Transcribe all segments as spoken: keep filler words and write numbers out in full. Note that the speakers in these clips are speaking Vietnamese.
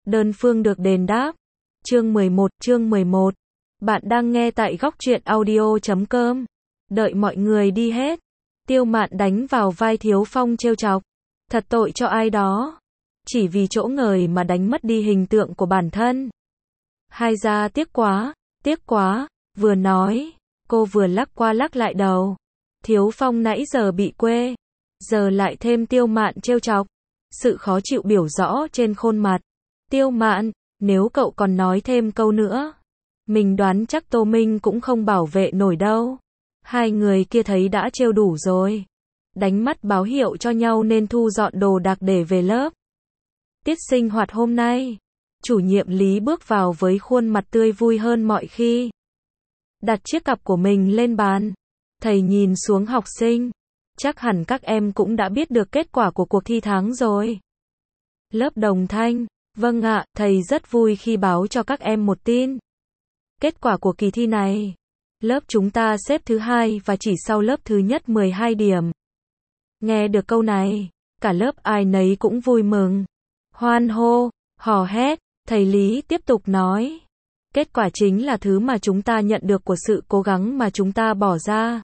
đơn phương được đền đáp. Chương mười một, chương mười một. Bạn đang nghe tại góc truyện audio chấm com. Đợi mọi người đi hết. Tiêu Mạn đánh vào vai Thiếu Phong trêu chọc. Thật tội cho ai đó. Chỉ vì chỗ ngời mà đánh mất đi hình tượng của bản thân. Hai gia tiếc quá, tiếc quá, vừa nói, cô vừa lắc qua lắc lại đầu. Thiếu Phong nãy giờ bị quê, giờ lại thêm Tiêu Mạn trêu chọc. Sự khó chịu biểu rõ trên khuôn mặt. Tiêu Mạn, nếu cậu còn nói thêm câu nữa, mình đoán chắc Tô Minh cũng không bảo vệ nổi đâu. Hai người kia thấy đã trêu đủ rồi. Đánh mắt báo hiệu cho nhau nên thu dọn đồ đạc để về lớp. Tiết sinh hoạt hôm nay, chủ nhiệm Lý bước vào với khuôn mặt tươi vui hơn mọi khi. Đặt chiếc cặp của mình lên bàn. Thầy nhìn xuống học sinh. Chắc hẳn các em cũng đã biết được kết quả của cuộc thi tháng rồi. Lớp Đồng Thanh, vâng ạ, thầy rất vui khi báo cho các em một tin. Kết quả của kỳ thi này, lớp chúng ta xếp thứ hai và chỉ sau lớp thứ nhất mười hai điểm. Nghe được câu này, cả lớp ai nấy cũng vui mừng. Hoan hô, hò hét, thầy Lý tiếp tục nói. Kết quả chính là thứ mà chúng ta nhận được của sự cố gắng mà chúng ta bỏ ra.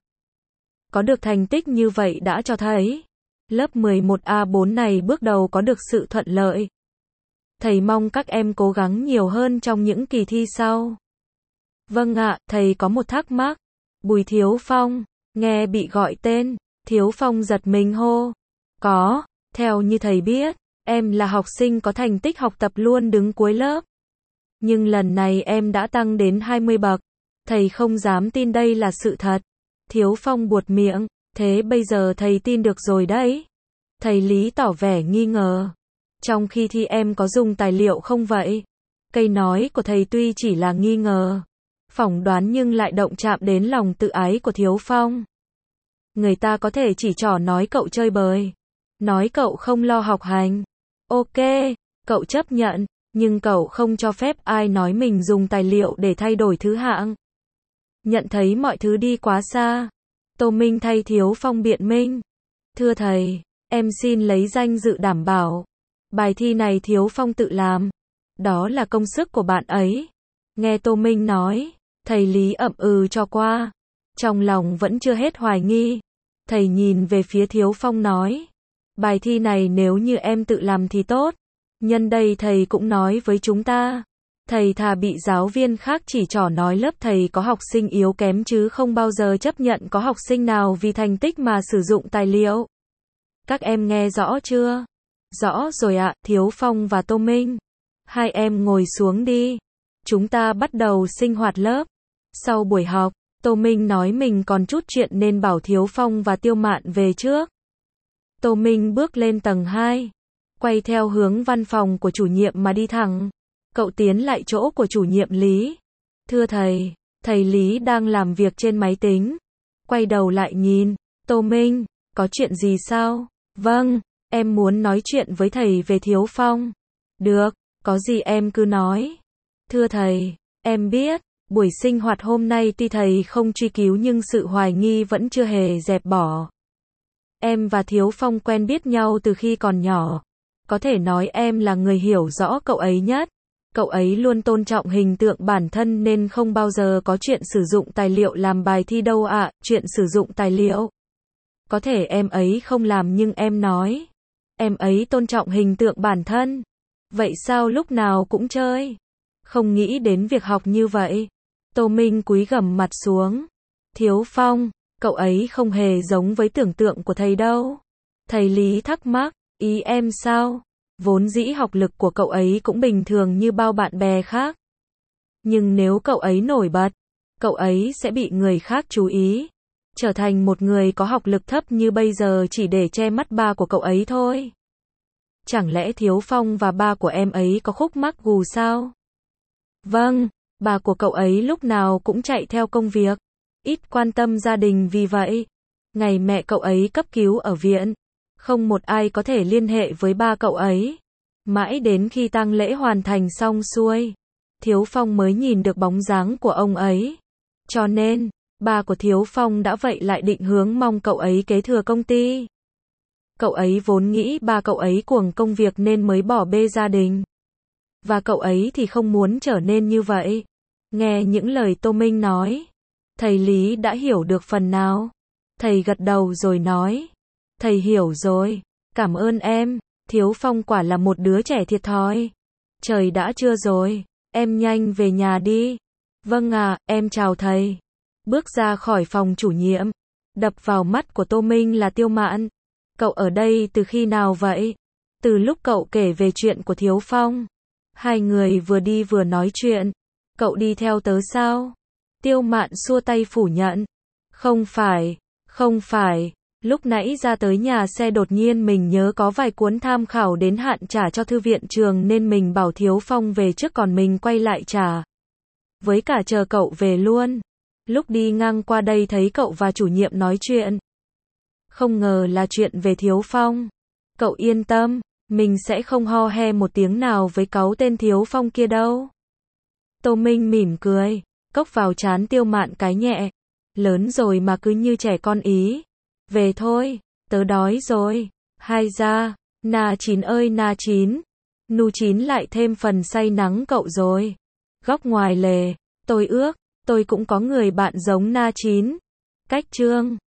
Có được thành tích như vậy đã cho thấy, lớp mười một A bốn này bước đầu có được sự thuận lợi. Thầy mong các em cố gắng nhiều hơn trong những kỳ thi sau. Vâng ạ, thầy có một thắc mắc. Bùi Thiếu Phong, nghe bị gọi tên, Thiếu Phong giật mình hô. Có, theo như thầy biết, em là học sinh có thành tích học tập luôn đứng cuối lớp. Nhưng lần này em đã tăng đến hai mươi bậc. Thầy không dám tin đây là sự thật. Thiếu Phong buột miệng, thế bây giờ thầy tin được rồi đấy. Thầy Lý tỏ vẻ nghi ngờ. Trong khi thi em có dùng tài liệu không vậy? Câu nói của thầy tuy chỉ là nghi ngờ, phỏng đoán nhưng lại động chạm đến lòng tự ái của Thiếu Phong. Người ta có thể chỉ trỏ nói cậu chơi bời, nói cậu không lo học hành. Ok, cậu chấp nhận, nhưng cậu không cho phép ai nói mình dùng tài liệu để thay đổi thứ hạng. Nhận thấy mọi thứ đi quá xa, Tô Minh thay Thiếu Phong biện minh. Thưa thầy, em xin lấy danh dự đảm bảo. Bài thi này Thiếu Phong tự làm. Đó là công sức của bạn ấy. Nghe Tô Minh nói, thầy Lý ậm ừ cho qua. Trong lòng vẫn chưa hết hoài nghi. Thầy nhìn về phía Thiếu Phong nói. Bài thi này nếu như em tự làm thì tốt. Nhân đây thầy cũng nói với chúng ta. Thầy thà bị giáo viên khác chỉ trỏ nói lớp thầy có học sinh yếu kém chứ không bao giờ chấp nhận có học sinh nào vì thành tích mà sử dụng tài liệu. Các em nghe rõ chưa? Rõ rồi ạ, Thiếu Phong và Tô Minh. Hai em ngồi xuống đi. Chúng ta bắt đầu sinh hoạt lớp. Sau buổi học, Tô Minh nói mình còn chút chuyện nên bảo Thiếu Phong và Tiêu Mạn về trước. Tô Minh bước lên tầng hai, quay theo hướng văn phòng của chủ nhiệm mà đi thẳng. Cậu tiến lại chỗ của chủ nhiệm Lý. Thưa thầy, thầy Lý đang làm việc trên máy tính. Quay đầu lại nhìn, Tô Minh, có chuyện gì sao? Vâng, em muốn nói chuyện với thầy về Thiếu Phong. Được, có gì em cứ nói. Thưa thầy, em biết, buổi sinh hoạt hôm nay tuy thầy không truy cứu nhưng sự hoài nghi vẫn chưa hề dẹp bỏ. Em và Thiếu Phong quen biết nhau từ khi còn nhỏ. Có thể nói em là người hiểu rõ cậu ấy nhất. Cậu ấy luôn tôn trọng hình tượng bản thân nên không bao giờ có chuyện sử dụng tài liệu làm bài thi đâu ạ. À, chuyện sử dụng tài liệu. Có thể em ấy không làm nhưng em nói. Em ấy tôn trọng hình tượng bản thân. Vậy sao lúc nào cũng chơi? Không nghĩ đến việc học như vậy. Tô Minh cúi gằm mặt xuống. Thiếu Phong, cậu ấy không hề giống với tưởng tượng của thầy đâu. Thầy Lý thắc mắc, ý em sao? Vốn dĩ học lực của cậu ấy cũng bình thường như bao bạn bè khác. Nhưng nếu cậu ấy nổi bật, cậu ấy sẽ bị người khác chú ý. Trở thành một người có học lực thấp như bây giờ chỉ để che mắt ba của cậu ấy thôi. Chẳng lẽ Thiếu Phong và ba của em ấy có khúc mắc gù sao? Vâng, bà của cậu ấy lúc nào cũng chạy theo công việc, ít quan tâm gia đình vì vậy. Ngày mẹ cậu ấy cấp cứu ở viện, không một ai có thể liên hệ với ba cậu ấy. Mãi đến khi tang lễ hoàn thành xong xuôi, Thiếu Phong mới nhìn được bóng dáng của ông ấy. Cho nên, ba của Thiếu Phong đã vậy lại định hướng mong cậu ấy kế thừa công ty. Cậu ấy vốn nghĩ ba cậu ấy cuồng công việc nên mới bỏ bê gia đình. và cậu ấy thì không muốn trở nên như vậy. Nghe những lời Tô Minh nói, thầy Lý đã hiểu được phần nào. Thầy gật đầu rồi nói, thầy hiểu rồi, cảm ơn em, Thiếu Phong quả là một đứa trẻ thiệt thòi. Trời đã trưa rồi, em nhanh về nhà đi. Vâng ạ, em chào thầy. Bước ra khỏi phòng chủ nhiệm, đập vào mắt của Tô Minh là Tiêu Mạn. Cậu ở đây từ khi nào vậy? Từ lúc cậu kể về chuyện của Thiếu Phong. Hai người vừa đi vừa nói chuyện. Cậu đi theo tớ sao? Tiêu Mạn xua tay phủ nhận. Không phải, không phải. Lúc nãy ra tới nhà xe đột nhiên mình nhớ có vài cuốn tham khảo đến hạn trả cho thư viện trường nên mình bảo Thiếu Phong về trước còn mình quay lại trả. Với cả chờ cậu về luôn. Lúc đi ngang qua đây thấy cậu và chủ nhiệm nói chuyện. Không ngờ là chuyện về Thiếu Phong. Cậu yên tâm, mình sẽ không ho he một tiếng nào với cáu tên Thiếu Phong kia đâu. Tô Minh mỉm cười, cốc vào trán Tiêu Mạn cái nhẹ. Lớn rồi mà cứ như trẻ con ý. Về thôi, tớ đói rồi. Hai ra, Na Chín ơi Na Chín. Nu Chín lại thêm phần say nắng cậu rồi. Góc ngoài lề, tôi ước, tôi cũng có người bạn giống Na Chín. Cách chương